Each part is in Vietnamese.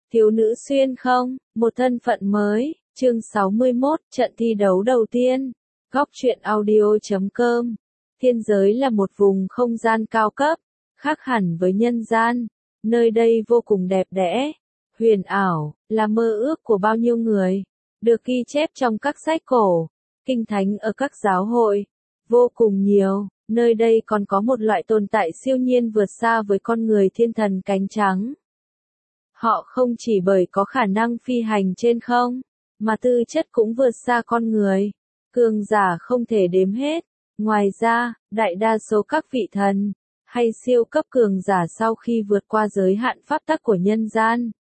Thiếu nữ xuyên không, một thân phận mới, chương 61, trận thi đấu đầu tiên. Góc truyện audio.com. Thiên giới là một vùng không gian cao cấp, khác hẳn với nhân gian. Nơi đây vô cùng đẹp đẽ, huyền ảo, là mơ ước của bao nhiêu người. Được ghi chép trong các sách cổ, kinh thánh ở các giáo hội. Vô cùng nhiều, nơi đây còn có một loại tồn tại siêu nhiên vượt xa với con người, thiên thần cánh trắng. Họ không chỉ bởi có khả năng phi hành trên không, mà tư chất cũng vượt xa con người. Cường giả không thể đếm hết. Ngoài ra, đại đa số các vị thần, hay siêu cấp cường giả sau khi vượt qua giới hạn pháp tắc của nhân gian,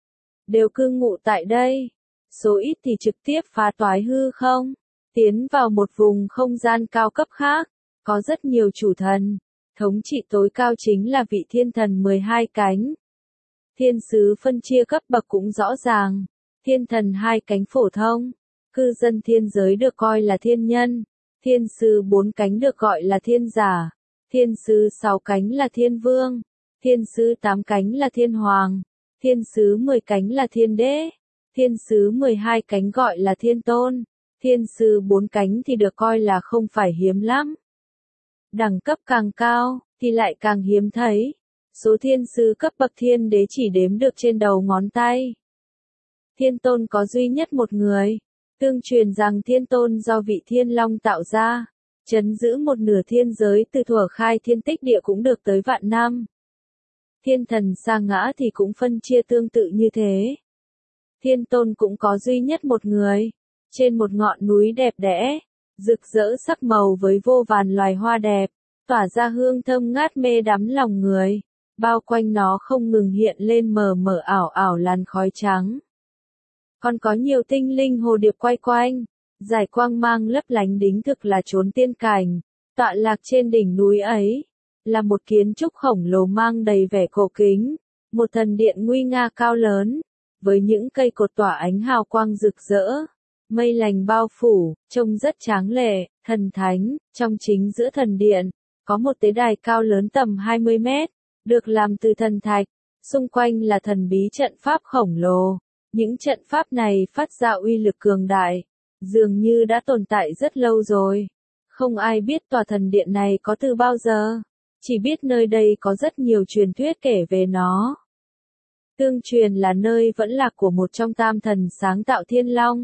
đều cư ngụ tại đây. Số ít thì trực tiếp phá toái hư không, tiến vào một vùng không gian cao cấp khác. Có rất nhiều chủ thần, thống trị tối cao chính là vị thiên thần 12 cánh. Thiên sứ phân chia cấp bậc cũng rõ ràng. Thiên thần 2 cánh phổ thông, cư dân thiên giới được coi là thiên nhân. Thiên sứ 4 cánh được gọi là thiên giả. Thiên sứ 6 cánh là thiên vương. Thiên sứ 8 cánh là thiên hoàng. Thiên sứ 10 cánh là thiên đế. Thiên sứ 12 cánh gọi là thiên tôn. Thiên sứ 4 cánh thì được coi là không phải hiếm lắm. Đẳng cấp càng cao, thì lại càng hiếm thấy. Số thiên sứ cấp bậc thiên đế chỉ đếm được trên đầu ngón tay. Thiên tôn có duy nhất một người. Tương truyền rằng thiên tôn do vị thiên long tạo ra, trấn giữ một nửa thiên giới từ thuở khai thiên tích địa cũng được tới vạn năm. Thiên thần sa ngã thì cũng phân chia tương tự như thế. Thiên tôn cũng có duy nhất một người. Trên một ngọn núi đẹp đẽ, rực rỡ sắc màu với vô vàn loài hoa đẹp, tỏa ra hương thơm ngát mê đắm lòng người. Bao quanh nó không ngừng hiện lên mờ mờ ảo ảo làn khói trắng. Còn có nhiều tinh linh hồ điệp quay quanh, giải quang mang lấp lánh, đính thực là chốn tiên cảnh. Tọa lạc trên đỉnh núi ấy, là một kiến trúc khổng lồ mang đầy vẻ cổ kính, một thần điện nguy nga cao lớn, với những cây cột tỏa ánh hào quang rực rỡ, mây lành bao phủ, trông rất tráng lệ, thần thánh. Trong chính giữa thần điện, có một tế đài cao lớn tầm 20 mét, được làm từ thần thạch, xung quanh là thần bí trận pháp khổng lồ. Những trận pháp này phát ra uy lực cường đại, dường như đã tồn tại rất lâu rồi. Không ai biết tòa thần điện này có từ bao giờ, chỉ biết nơi đây có rất nhiều truyền thuyết kể về nó. Tương truyền là nơi vẫn lạc của một trong tam thần sáng tạo thiên long,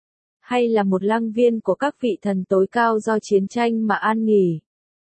hay là một lăng viên của các vị thần tối cao do chiến tranh mà an nghỉ.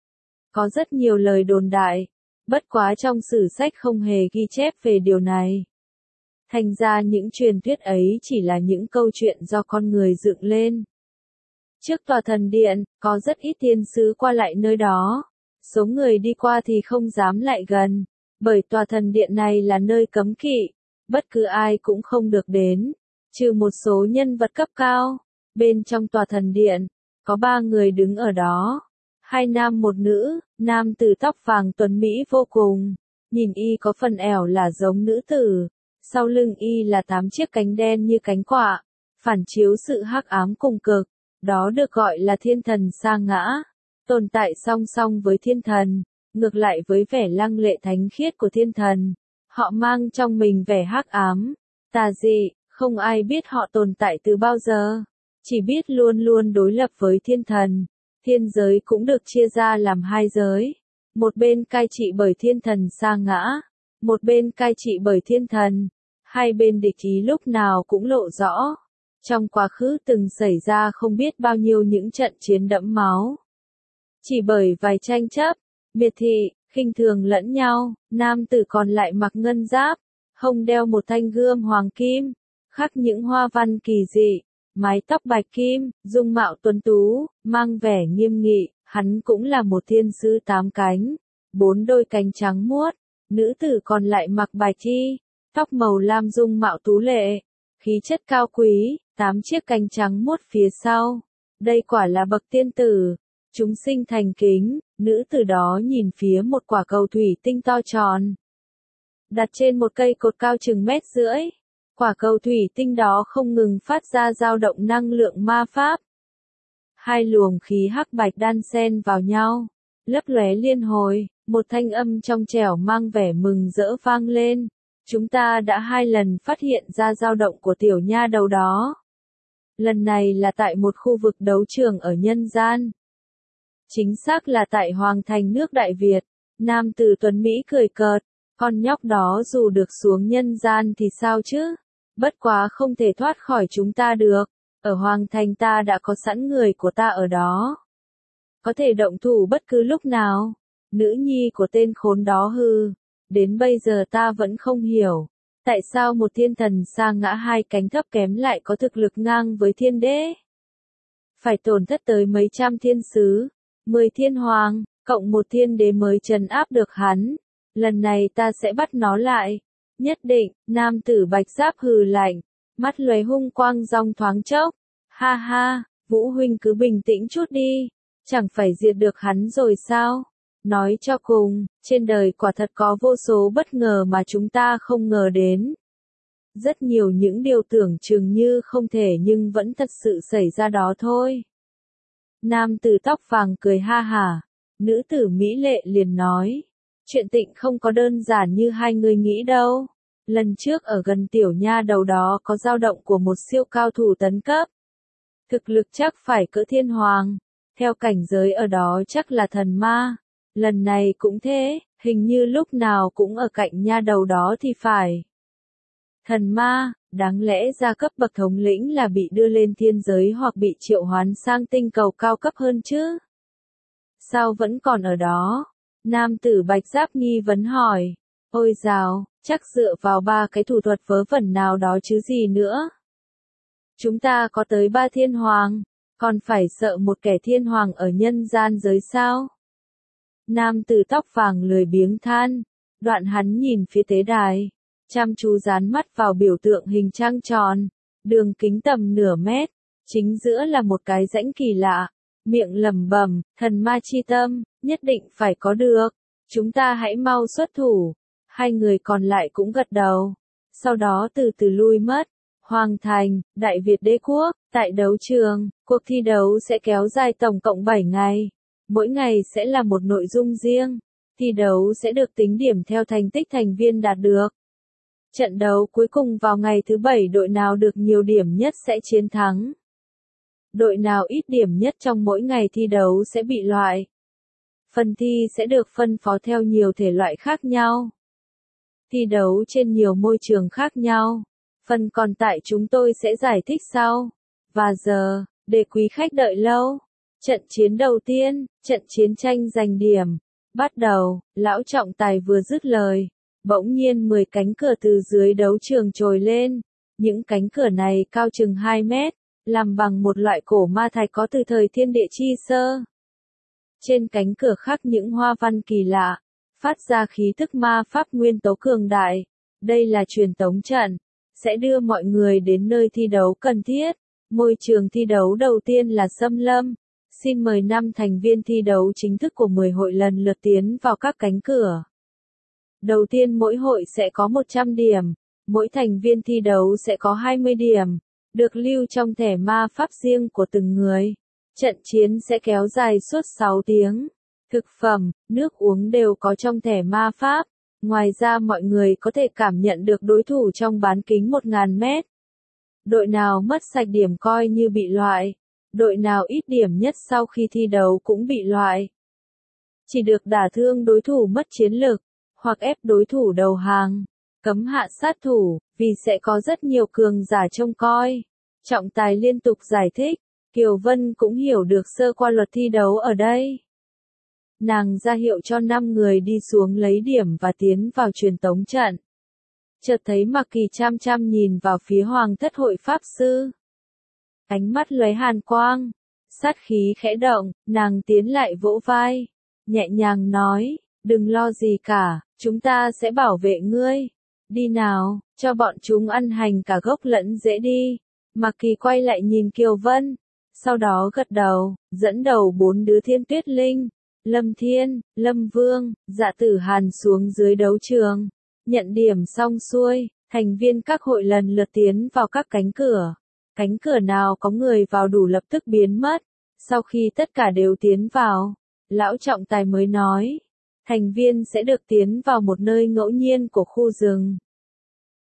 Có rất nhiều lời đồn đại, bất quá trong sử sách không hề ghi chép về điều này. Thành ra những truyền thuyết ấy chỉ là những câu chuyện do con người dựng lên. Trước tòa thần điện, có rất ít thiên sứ qua lại nơi đó. Số người đi qua thì không dám lại gần, bởi tòa thần điện này là nơi cấm kỵ, bất cứ ai cũng không được đến, trừ một số nhân vật cấp cao. Bên trong tòa thần điện, có 3 người đứng ở đó, 2 nam một nữ. Nam tử tóc vàng tuấn mỹ vô cùng, nhìn y có phần ẻo là giống nữ tử. Sau lưng y là 8 chiếc cánh đen như cánh quạ, phản chiếu sự hắc ám cùng cực. Đó được gọi là thiên thần sa ngã, tồn tại song song với thiên thần. Ngược lại với vẻ lăng lệ thánh khiết của thiên thần, họ mang trong mình vẻ hắc ám, tà dị. Không ai biết họ tồn tại từ bao giờ, chỉ biết luôn luôn đối lập với thiên thần. Thiên giới cũng được chia ra làm 2 giới, một bên cai trị bởi thiên thần sa ngã, một bên cai trị bởi thiên thần. Hai bên địch ý lúc nào cũng lộ rõ. Trong quá khứ từng xảy ra không biết bao nhiêu những trận chiến đẫm máu. Chỉ bởi vài tranh chấp, miệt thị, khinh thường lẫn nhau. Nam tử còn lại mặc ngân giáp, hông đeo một thanh gươm hoàng kim, khắc những hoa văn kỳ dị, mái tóc bạch kim, dung mạo tuấn tú, mang vẻ nghiêm nghị. Hắn cũng là một thiên sứ 8 cánh, 4 đôi cánh trắng muốt. Nữ tử còn lại mặc bạch y, tóc màu lam, dung mạo tú lệ, khí chất cao quý, 8 chiếc cánh trắng muốt phía sau. Đây quả là bậc tiên tử. Chúng sinh thành kính. Nữ tử đó nhìn phía một quả cầu thủy tinh to tròn, đặt trên một cây cột cao chừng 1,5 mét. Quả cầu thủy tinh đó không ngừng phát ra dao động năng lượng ma pháp. 2 luồng khí hắc bạch đan xen vào nhau, lấp lóe liên hồi. Một thanh âm trong trẻo mang vẻ mừng rỡ vang lên. Chúng ta đã 2 lần phát hiện ra dao động của tiểu nha đầu đó. Lần này là tại một khu vực đấu trường ở nhân gian. Chính xác là tại Hoàng thành nước Đại Việt. Nam tử tuấn Mỹ cười cợt, con nhóc đó dù được xuống nhân gian thì sao chứ? Bất quá không thể thoát khỏi chúng ta được. Ở Hoàng thành ta đã có sẵn người của ta ở đó. Có thể động thủ bất cứ lúc nào. Nữ nhi của tên khốn đó hư. Đến bây giờ ta vẫn không hiểu. Tại sao một thiên thần sa ngã 2 cánh thấp kém lại có thực lực ngang với thiên đế? Phải tổn thất tới mấy trăm thiên sứ, 10 thiên hoàng, cộng một thiên đế mới trấn áp được hắn. Lần này ta sẽ bắt nó lại. Nhất định, nam tử bạch giáp hừ lạnh, mắt lóe hung quang rong thoáng chốc. Ha ha, Vũ huynh cứ bình tĩnh chút đi, chẳng phải diệt được hắn rồi sao? Nói cho cùng, trên đời quả thật có vô số bất ngờ mà chúng ta không ngờ đến. Rất nhiều những điều tưởng chừng như không thể nhưng vẫn thật sự xảy ra đó thôi. Nam tử tóc vàng cười ha hả, nữ tử mỹ lệ liền nói. Chuyện Tịnh không có đơn giản như hai người nghĩ đâu. Lần trước ở gần tiểu nha đầu đó có dao động của một siêu cao thủ tấn cấp. Thực lực chắc phải cỡ thiên hoàng. Theo cảnh giới ở đó chắc là thần ma. Lần này cũng thế, hình như lúc nào cũng ở cạnh nha đầu đó thì phải. Thần ma, đáng lẽ ra cấp bậc thống lĩnh là bị đưa lên thiên giới hoặc bị triệu hoán sang tinh cầu cao cấp hơn chứ? Sao vẫn còn ở đó? Nam tử bạch giáp nghi vấn hỏi. Ôi dào, chắc dựa vào 3 cái thủ thuật vớ vẩn nào đó chứ gì nữa. Chúng ta có tới 3 thiên hoàng, còn phải sợ một kẻ thiên hoàng ở nhân gian giới sao? Nam tử tóc vàng lười biếng than, đoạn hắn nhìn phía tế đài, chăm chú dán mắt vào biểu tượng hình trăng tròn, đường kính tầm nửa mét, chính giữa là một cái rãnh kỳ lạ, miệng lẩm bẩm, thần ma chi tâm, nhất định phải có được, chúng ta hãy mau xuất thủ. Hai người còn lại cũng gật đầu, sau đó từ từ lui mất. Hoàng thành, Đại Việt đế quốc, tại đấu trường, cuộc thi đấu sẽ kéo dài tổng cộng 7 ngày. Mỗi ngày sẽ là một nội dung riêng. Thi đấu sẽ được tính điểm theo thành tích thành viên đạt được. Trận đấu cuối cùng vào ngày thứ 7 đội nào được nhiều điểm nhất sẽ chiến thắng. Đội nào ít điểm nhất trong mỗi ngày thi đấu sẽ bị loại. Phần thi sẽ được phân phó theo nhiều thể loại khác nhau. Thi đấu trên nhiều môi trường khác nhau. Phần còn tại chúng tôi sẽ giải thích sau. Và giờ, để quý khách đợi lâu. Trận chiến đầu tiên, trận chiến tranh giành điểm. Bắt đầu, lão trọng tài vừa dứt lời. Bỗng nhiên 10 cánh cửa từ dưới đấu trường trồi lên. Những cánh cửa này cao chừng 2 mét, làm bằng một loại cổ ma thạch có từ thời thiên địa chi sơ. Trên cánh cửa khắc những hoa văn kỳ lạ, phát ra khí tức ma pháp nguyên tố cường đại. Đây là truyền tống trận, sẽ đưa mọi người đến nơi thi đấu cần thiết. Môi trường thi đấu đầu tiên là xâm lâm. Xin mời 5 thành viên thi đấu chính thức của 10 hội lần lượt tiến vào các cánh cửa. Đầu tiên mỗi hội sẽ có 100 điểm, mỗi thành viên thi đấu sẽ có 20 điểm, được lưu trong thẻ ma pháp riêng của từng người. Trận chiến sẽ kéo dài suốt 6 tiếng. Thực phẩm, nước uống đều có trong thẻ ma pháp. Ngoài ra mọi người có thể cảm nhận được đối thủ trong bán kính 1000 mét. Đội nào mất sạch điểm coi như bị loại. Đội nào ít điểm nhất sau khi thi đấu cũng bị loại. Chỉ được đả thương đối thủ mất chiến lực, hoặc ép đối thủ đầu hàng. Cấm hạ sát thủ, vì sẽ có rất nhiều cường giả trông coi. Trọng tài liên tục giải thích, Kiều Vân cũng hiểu được sơ qua luật thi đấu ở đây. Nàng ra hiệu cho 5 người đi xuống lấy điểm và tiến vào truyền tống trận. Chợt thấy Mạc Kỳ chăm chăm nhìn vào phía Hoàng thất hội pháp sư. Ánh mắt lóe hàn quang, sát khí khẽ động, nàng tiến lại vỗ vai, nhẹ nhàng nói, đừng lo gì cả, chúng ta sẽ bảo vệ ngươi. Đi nào, cho bọn chúng ăn hành cả gốc lẫn rễ đi. Mạc Kỳ quay lại nhìn Kiều Vân, sau đó gật đầu, dẫn đầu 4 đứa Thiên Tuyết Linh, Lâm Thiên, Lâm Vương, Dạ Tử Hàn xuống dưới đấu trường. Nhận điểm xong xuôi, thành viên các hội lần lượt tiến vào các cánh cửa. Cánh cửa nào có người vào đủ lập tức biến mất. Sau khi tất cả đều tiến vào, lão trọng tài mới nói, thành viên sẽ được tiến vào một nơi ngẫu nhiên của khu rừng.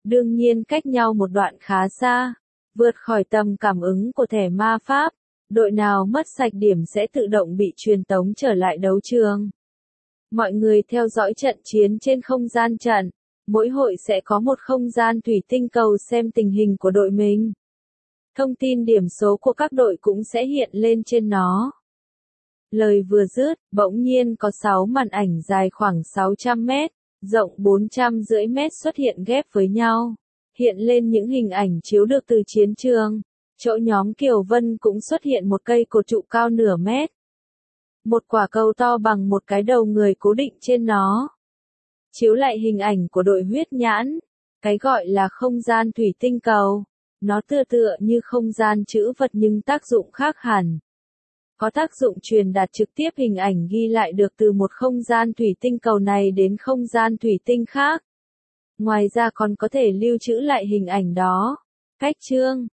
đương nhiên cách nhau một đoạn khá xa, vượt khỏi tầm cảm ứng của thẻ ma pháp, đội nào mất sạch điểm sẽ tự động bị truyền tống trở lại đấu trường. Mọi người theo dõi trận chiến trên không gian trận, mỗi hội sẽ có một không gian thủy tinh cầu xem tình hình của đội mình. Thông tin điểm số của các đội cũng sẽ hiện lên trên nó. Lời vừa dứt, bỗng nhiên có 6 màn ảnh dài khoảng 600 mét, rộng 450 mét xuất hiện ghép với nhau. Hiện lên những hình ảnh chiếu được từ chiến trường. Chỗ nhóm Kiều Vân cũng xuất hiện một cây cột trụ cao nửa mét. Một quả cầu to bằng một cái đầu người cố định trên nó. Chiếu lại hình ảnh của đội huyết nhãn. Cái gọi là không gian thủy tinh cầu. Nó tựa như không gian trữ vật nhưng tác dụng khác hẳn. Có tác dụng truyền đạt trực tiếp hình ảnh ghi lại được từ một không gian thủy tinh cầu này đến không gian thủy tinh khác. Ngoài ra còn có thể lưu trữ lại hình ảnh đó. Cách chương